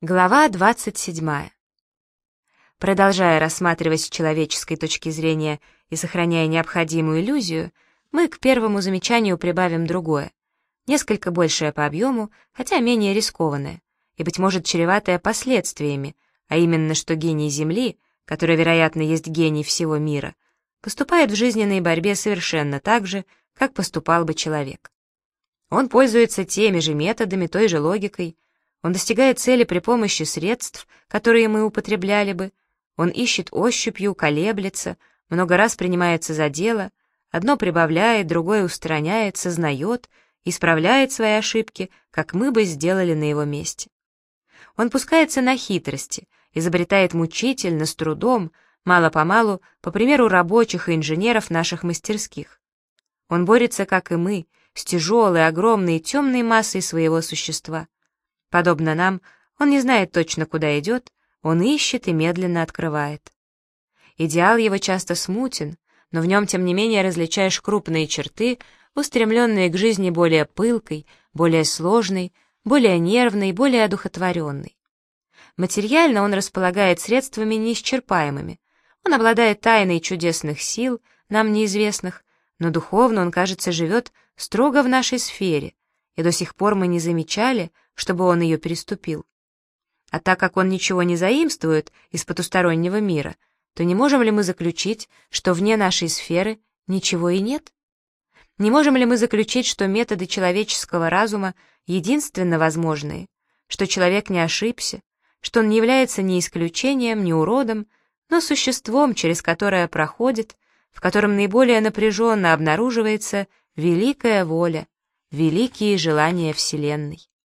Глава 27. Продолжая рассматривать с человеческой точки зрения и сохраняя необходимую иллюзию, мы к первому замечанию прибавим другое, несколько большее по объему, хотя менее рискованное, и, быть может, чреватое последствиями, а именно, что гений Земли, который, вероятно, есть гений всего мира, поступает в жизненной борьбе совершенно так же, как поступал бы человек. Он пользуется теми же методами, той же логикой. Он достигает цели при помощи средств, которые мы употребляли бы. Он ищет ощупью, колеблется, много раз принимается за дело, одно прибавляет, другое устраняет, сознает, исправляет свои ошибки, как мы бы сделали на его месте. Он пускается на хитрости, изобретает мучительно, с трудом, мало-помалу, по примеру рабочих и инженеров наших мастерских. Он борется, как и мы, с тяжелой, огромной и темной массой своего существа. Подобно нам, он не знает точно, куда идет, он ищет и медленно открывает. Идеал его часто смутен, но в нем, тем не менее, различаешь крупные черты, устремленные к жизни более пылкой, более сложной, более нервной, более одухотворенной. Материально он располагает средствами неисчерпаемыми, он обладает тайной чудесных сил, нам неизвестных, но духовно он, кажется, живет строго в нашей сфере, и до сих пор мы не замечали, чтобы он ее переступил. А так как он ничего не заимствует из потустороннего мира, то не можем ли мы заключить, что вне нашей сферы ничего и нет? Не можем ли мы заключить, что методы человеческого разума единственно возможные, что человек не ошибся, что он не является ни исключением, ни уродом, но существом, через которое проходит, в котором наиболее напряженно обнаруживается великая воля, великие желания Вселенной?